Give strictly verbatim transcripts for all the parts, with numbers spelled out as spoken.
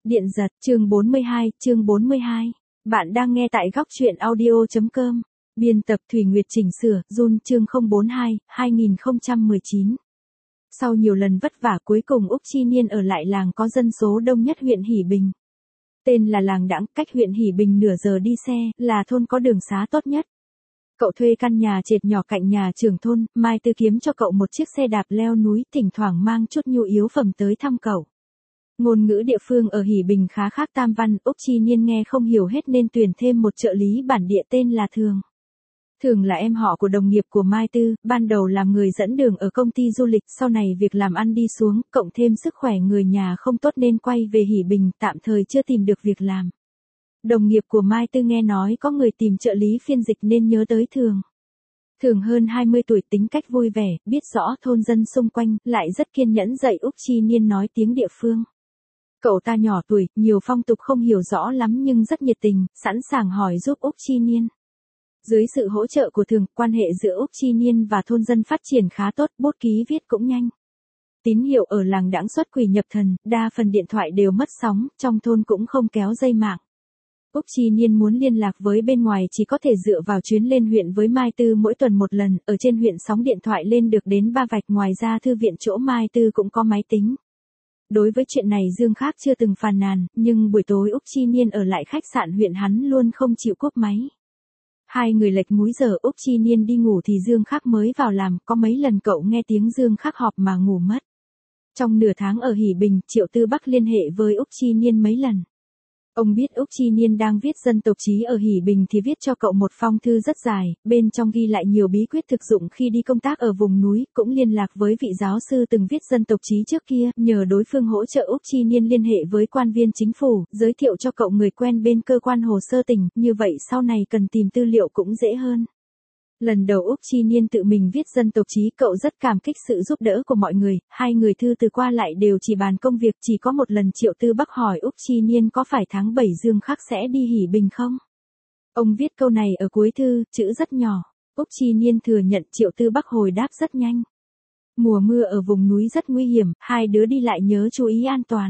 Điện giật, chương bốn mươi hai, chương bốn mươi hai. Bạn đang nghe tại góc truyện audio.com. Biên tập Thủy Nguyệt chỉnh sửa, Jun chương không bốn hai, hai nghìn không trăm mười chín. Sau nhiều lần vất vả cuối cùng Úc Chi Niên ở lại làng có dân số đông nhất huyện Hỷ Bình. Tên là làng Đãng, cách huyện Hỷ Bình nửa giờ đi xe, là thôn có đường xá tốt nhất. Cậu thuê căn nhà trệt nhỏ cạnh nhà trưởng thôn, Mai Tư kiếm cho cậu một chiếc xe đạp leo núi, thỉnh thoảng mang chút nhu yếu phẩm tới thăm cậu. Ngôn ngữ địa phương ở Hỷ Bình khá khác Tam Văn, Úc Chi Niên nghe không hiểu hết nên tuyển thêm một trợ lý bản địa tên là Thường. Thường là em họ của đồng nghiệp của Mai Tư, ban đầu làm người dẫn đường ở công ty du lịch, sau này việc làm ăn đi xuống, cộng thêm sức khỏe người nhà không tốt nên quay về Hỷ Bình, tạm thời chưa tìm được việc làm. Đồng nghiệp của Mai Tư nghe nói có người tìm trợ lý phiên dịch nên nhớ tới Thường. Thường hơn hai mươi tuổi, tính cách vui vẻ, biết rõ thôn dân xung quanh, lại rất kiên nhẫn dạy Úc Chi Niên nói tiếng địa phương. Cậu ta nhỏ tuổi, nhiều phong tục không hiểu rõ lắm nhưng rất nhiệt tình, sẵn sàng hỏi giúp Úc Chi Niên. Dưới sự hỗ trợ của Thường, quan hệ giữa Úc Chi Niên và thôn dân phát triển khá tốt, bút ký viết cũng nhanh. Tín hiệu ở làng Đãng xuất quỷ nhập thần, đa phần điện thoại đều mất sóng, trong thôn cũng không kéo dây mạng. Úc Chi Niên muốn liên lạc với bên ngoài chỉ có thể dựa vào chuyến lên huyện với Mai Tư mỗi tuần một lần, ở trên huyện sóng điện thoại lên được đến ba vạch, ngoài ra thư viện chỗ Mai Tư cũng có máy tính. Đối với chuyện này Dương Khác chưa từng phàn nàn, nhưng buổi tối Úc Chi Niên ở lại khách sạn huyện hắn luôn không chịu cúp máy. Hai người lệch múi giờ, Úc Chi Niên đi ngủ thì Dương Khác mới vào làm, có mấy lần cậu nghe tiếng Dương Khác họp mà ngủ mất. Trong nửa tháng ở Hỷ Bình, Triệu Tư Bắc liên hệ với Úc Chi Niên mấy lần. Ông biết Úc Chi Niên đang viết dân tộc chí ở Hỷ Bình thì viết cho cậu một phong thư rất dài, bên trong ghi lại nhiều bí quyết thực dụng khi đi công tác ở vùng núi, cũng liên lạc với vị giáo sư từng viết dân tộc chí trước kia, nhờ đối phương hỗ trợ Úc Chi Niên liên hệ với quan viên chính phủ, giới thiệu cho cậu người quen bên cơ quan hồ sơ tỉnh, như vậy sau này cần tìm tư liệu cũng dễ hơn. Lần đầu Úc Chi Niên tự mình viết dân tộc chí, cậu rất cảm kích sự giúp đỡ của mọi người, hai người thư từ qua lại đều chỉ bàn công việc, chỉ có một lần Triệu Tư Bắc hỏi Úc Chi Niên có phải tháng bảy Dương Khác sẽ đi Hỷ Bình không? Ông viết câu này ở cuối thư, chữ rất nhỏ. Úc Chi Niên thừa nhận, Triệu Tư Bắc hồi đáp rất nhanh. Mùa mưa ở vùng núi rất nguy hiểm, hai đứa đi lại nhớ chú ý an toàn.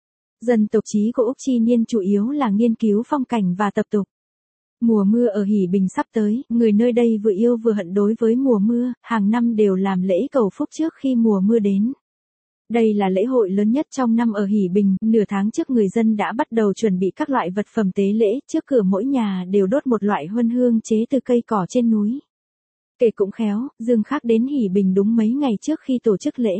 Dân tộc chí của Úc Chi Niên chủ yếu là nghiên cứu phong cảnh và tập tục. Mùa mưa ở Hỷ Bình sắp tới, người nơi đây vừa yêu vừa hận đối với mùa mưa, hàng năm đều làm lễ cầu phúc trước khi mùa mưa đến. Đây là lễ hội lớn nhất trong năm ở Hỷ Bình, nửa tháng trước người dân đã bắt đầu chuẩn bị các loại vật phẩm tế lễ, trước cửa mỗi nhà đều đốt một loại huân hương chế từ cây cỏ trên núi. Kể cũng khéo, Dương Khác đến Hỷ Bình đúng mấy ngày trước khi tổ chức lễ.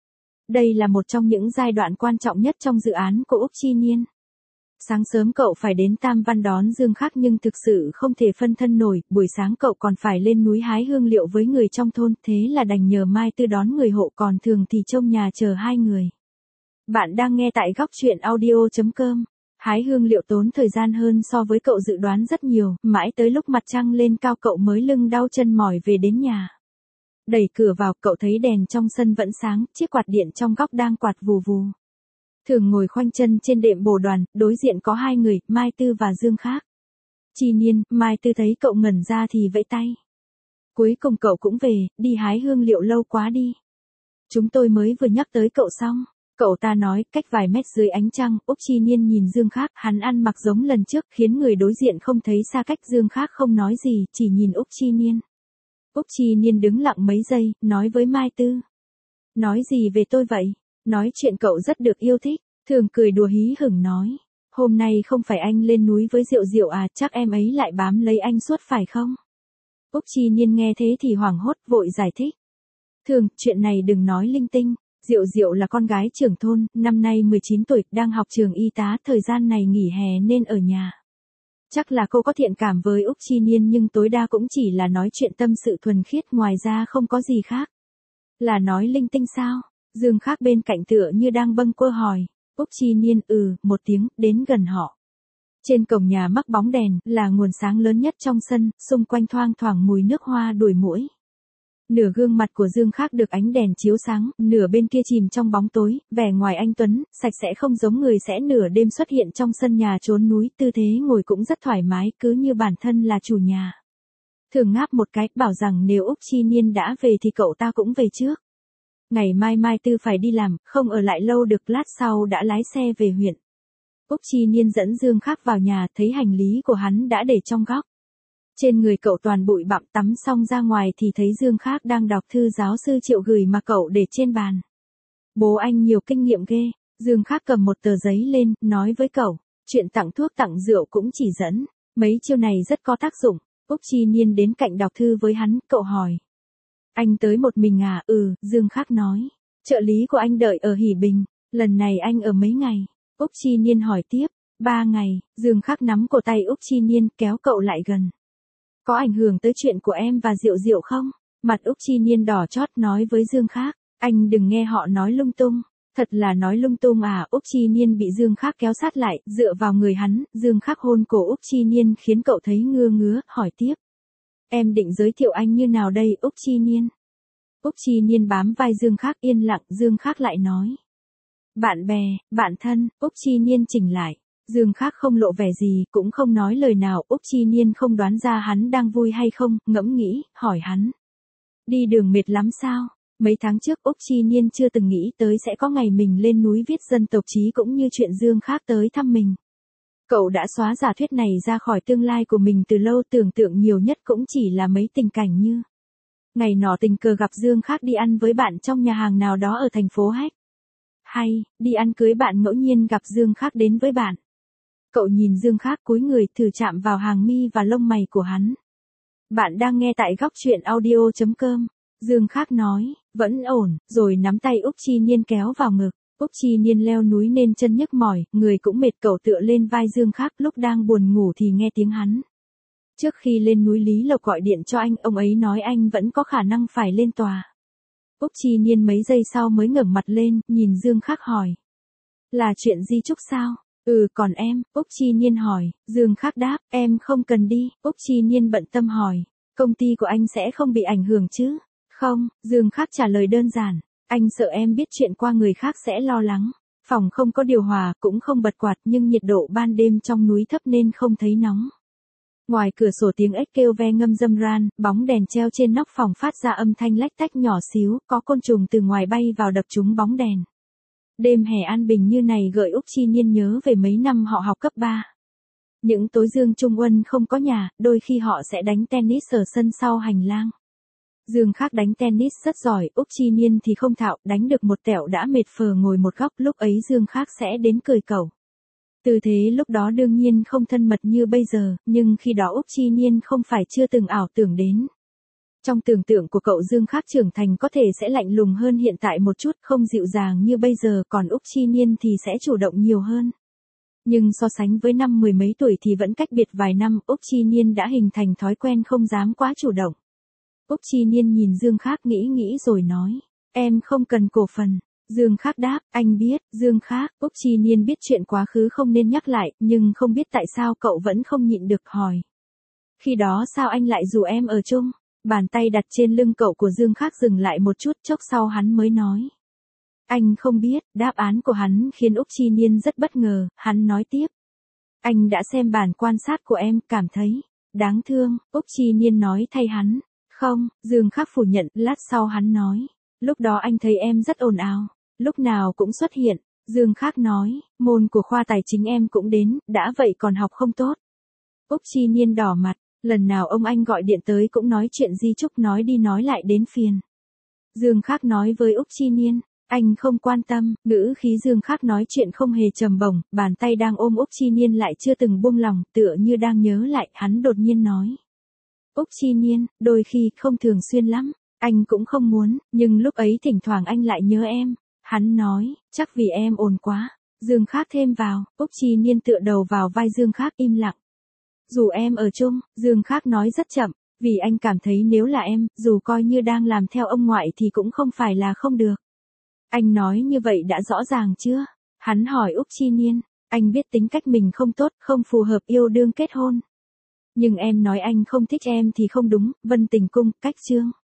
Đây là một trong những giai đoạn quan trọng nhất trong dự án của Úc Chi Niên. Sáng sớm cậu phải đến Tam Văn đón Dương Khác nhưng thực sự không thể phân thân nổi, buổi sáng cậu còn phải lên núi hái hương liệu với người trong thôn, thế là đành nhờ Mai Tư đón người hộ, còn Thường thì trông nhà chờ hai người. Bạn đang nghe tại góc truyện audio.com. Hái hương liệu tốn thời gian hơn so với cậu dự đoán rất nhiều, mãi tới lúc mặt trăng lên cao cậu mới lưng đau chân mỏi về đến nhà. Đẩy cửa vào, cậu thấy đèn trong sân vẫn sáng, chiếc quạt điện trong góc đang quạt vù vù. Thường ngồi khoanh chân trên đệm bồ đoàn, đối diện có hai người, Mai Tư và Dương Khác. Chi Niên, Mai Tư thấy cậu ngẩn ra thì vẫy tay. Cuối cùng cậu cũng về, đi hái hương liệu lâu quá đi. Chúng tôi mới vừa nhắc tới cậu xong. Cậu ta nói, cách vài mét dưới ánh trăng, Úc Chi Niên nhìn Dương Khác, hắn ăn mặc giống lần trước, khiến người đối diện không thấy xa cách. Dương Khác không nói gì, chỉ nhìn Úc Chi Niên. Úc Chi Niên đứng lặng mấy giây, nói với Mai Tư. Nói gì về tôi vậy? Nói chuyện cậu rất được yêu thích. Thường cười đùa hí hửng nói. Hôm nay không phải anh lên núi với Diệu Diệu à, chắc em ấy lại bám lấy anh suốt phải không? Úc Chi Niên nghe thế thì hoảng hốt, vội giải thích. Thường, chuyện này đừng nói linh tinh. Diệu Diệu là con gái trưởng thôn, năm nay mười chín tuổi, đang học trường y tá, thời gian này nghỉ hè nên ở nhà. Chắc là cô có thiện cảm với Úc Chi Niên nhưng tối đa cũng chỉ là nói chuyện tâm sự thuần khiết, ngoài ra không có gì khác. Là nói linh tinh sao? Dương Khác bên cạnh tựa như đang bâng quơ hỏi. Úc Chi Niên ừ, một tiếng, đến gần họ. Trên cổng nhà mắc bóng đèn, là nguồn sáng lớn nhất trong sân, xung quanh thoang thoảng mùi nước hoa đuổi muỗi. Nửa gương mặt của Dương Khác được ánh đèn chiếu sáng, nửa bên kia chìm trong bóng tối, vẻ ngoài anh tuấn, sạch sẽ không giống người sẽ nửa đêm xuất hiện trong sân nhà trốn núi, tư thế ngồi cũng rất thoải mái, cứ như bản thân là chủ nhà. Thường ngáp một cái, bảo rằng nếu Úc Chi Niên đã về thì cậu ta cũng về trước. Ngày mai Mai Tư phải đi làm, không ở lại lâu được, lát sau đã lái xe về huyện. Úc Chi Niên dẫn Dương Khắc vào nhà, thấy hành lý của hắn đã để trong góc. Trên người cậu toàn bụi bặm, tắm xong ra ngoài thì thấy Dương Khắc đang đọc thư giáo sư Triệu gửi mà cậu để trên bàn. Bố anh nhiều kinh nghiệm ghê. Dương Khắc cầm một tờ giấy lên, nói với cậu, chuyện tặng thuốc tặng rượu cũng chỉ dẫn. Mấy chiêu này rất có tác dụng. Úc Chi Niên đến cạnh đọc thư với hắn, cậu hỏi. Anh tới một mình à? Ừ, Dương Khắc nói. Trợ lý của anh đợi ở Hỷ Bình. Lần này anh ở mấy ngày? Úc Chi Niên hỏi tiếp. Ba ngày. Dương Khắc nắm cổ tay Úc Chi Niên, kéo cậu lại gần. Có ảnh hưởng tới chuyện của em và Diệu Diệu không? Mặt Úc Chi Niên đỏ chót nói với Dương Khắc. Anh đừng nghe họ nói lung tung. Thật là nói lung tung à? Úc Chi Niên bị Dương Khắc kéo sát lại, dựa vào người hắn. Dương Khắc hôn cổ Úc Chi Niên khiến cậu thấy ngứa ngứa, hỏi tiếp. Em định giới thiệu anh như nào đây? Úc Chi Niên. Úc Chi Niên bám vai Dương Khắc, yên lặng. Dương Khắc lại nói. Bạn bè, bạn thân. Úc Chi Niên chỉnh lại. Dương Khắc không lộ vẻ gì, cũng không nói lời nào. Úc Chi Niên không đoán ra hắn đang vui hay không, ngẫm nghĩ, hỏi hắn. Đi đường mệt lắm sao? Mấy tháng trước Úc Chi Niên chưa từng nghĩ tới sẽ có ngày mình lên núi viết dân tộc chí cũng như chuyện Dương Khắc tới thăm mình. Cậu đã xóa giả thuyết này ra khỏi tương lai của mình từ lâu, tưởng tượng nhiều nhất cũng chỉ là mấy tình cảnh như. Ngày nọ tình cờ gặp Dương Khắc đi ăn với bạn trong nhà hàng nào đó ở thành phố Hách. Hay, đi ăn cưới bạn ngẫu nhiên gặp Dương Khắc đến với bạn. Cậu nhìn Dương Khắc cúi người thử chạm vào hàng mi và lông mày của hắn. Bạn đang nghe tại góc truyện audio chấm com. Dương Khắc nói, vẫn ổn, rồi nắm tay Úc Chi Niên kéo vào ngực. Úc Chi Niên leo núi nên chân nhức mỏi, người cũng mệt, cậu tựa lên vai Dương Khắc, lúc đang buồn ngủ thì nghe tiếng hắn. Trước khi lên núi Lý Lộc gọi điện cho anh, ông ấy nói anh vẫn có khả năng phải lên tòa. Úc Chi Niên mấy giây sau mới ngẩng mặt lên, nhìn Dương Khắc hỏi. Là chuyện di chúc sao? Ừ, còn em? Úc Chi Niên hỏi. Dương Khắc đáp, em không cần đi. Úc Chi Niên bận tâm hỏi. Công ty của anh sẽ không bị ảnh hưởng chứ? Không, Dương Khắc trả lời đơn giản. Anh sợ em biết chuyện qua người khác sẽ lo lắng. Phòng không có điều hòa, cũng không bật quạt, nhưng nhiệt độ ban đêm trong núi thấp nên không thấy nóng. Ngoài cửa sổ tiếng ếch kêu ve ngâm râm ran, bóng đèn treo trên nóc phòng phát ra âm thanh lách tách nhỏ xíu, có côn trùng từ ngoài bay vào đập trúng bóng đèn. Đêm hè an bình như này gợi Úc Chi Niên nhớ về mấy năm họ học cấp ba. Những tối Dương Trung Uân không có nhà, đôi khi họ sẽ đánh tennis ở sân sau hành lang. Dương Khắc đánh tennis rất giỏi, Úc Chi Niên thì không thạo, đánh được một tẹo đã mệt phờ ngồi một góc, lúc ấy Dương Khắc sẽ đến cười cậu. Tư thế lúc đó đương nhiên không thân mật như bây giờ, nhưng khi đó Úc Chi Niên không phải chưa từng ảo tưởng đến. Trong tưởng tượng của cậu Dương Khắc trưởng thành có thể sẽ lạnh lùng hơn hiện tại một chút, không dịu dàng như bây giờ, còn Úc Chi Niên thì sẽ chủ động nhiều hơn. Nhưng so sánh với năm mười mấy tuổi thì vẫn cách biệt vài năm, Úc Chi Niên đã hình thành thói quen không dám quá chủ động. Úc Chi Niên nhìn Dương Khắc nghĩ nghĩ rồi nói, em không cần cổ phần. Dương Khắc đáp, anh biết. Dương Khắc. Úc Chi Niên biết chuyện quá khứ không nên nhắc lại, nhưng không biết tại sao cậu vẫn không nhịn được hỏi. Khi đó sao anh lại rủ em ở chung? Bàn tay đặt trên lưng cậu của Dương Khắc dừng lại một chút, chốc sau hắn mới nói. Anh không biết. Đáp án của hắn khiến Úc Chi Niên rất bất ngờ, hắn nói tiếp. Anh đã xem bản quan sát của em, cảm thấy đáng thương. Úc Chi Niên nói thay hắn. Không, Dương Khắc phủ nhận, lát sau hắn nói. Lúc đó anh thấy em rất ồn ào. Lúc nào cũng xuất hiện. Dương Khắc nói, môn của khoa tài chính em cũng đến, đã vậy còn học không tốt. Úc Chi Niên đỏ mặt, lần nào ông anh gọi điện tới cũng nói chuyện di chúc, nói đi nói lại đến phiền. Dương Khắc nói với Úc Chi Niên, anh không quan tâm. Ngữ khí Dương Khắc nói chuyện không hề trầm bổng, bàn tay đang ôm Úc Chi Niên lại chưa từng buông lòng, tựa như đang nhớ lại, hắn đột nhiên nói. Úc Chi Niên, đôi khi không thường xuyên lắm, anh cũng không muốn, nhưng lúc ấy thỉnh thoảng anh lại nhớ em. Hắn nói, chắc vì em ồn quá. Dương Khắc thêm vào. Úc Chi Niên tựa đầu vào vai Dương Khắc im lặng. Dù em ở chung, Dương Khắc nói rất chậm, vì anh cảm thấy nếu là em, dù coi như đang làm theo ông ngoại thì cũng không phải là không được. Anh nói như vậy đã rõ ràng chưa? Hắn hỏi Úc Chi Niên, anh biết tính cách mình không tốt, không phù hợp yêu đương kết hôn. Nhưng em nói anh không thích em thì không đúng. Vân Tình Cung, cách chương.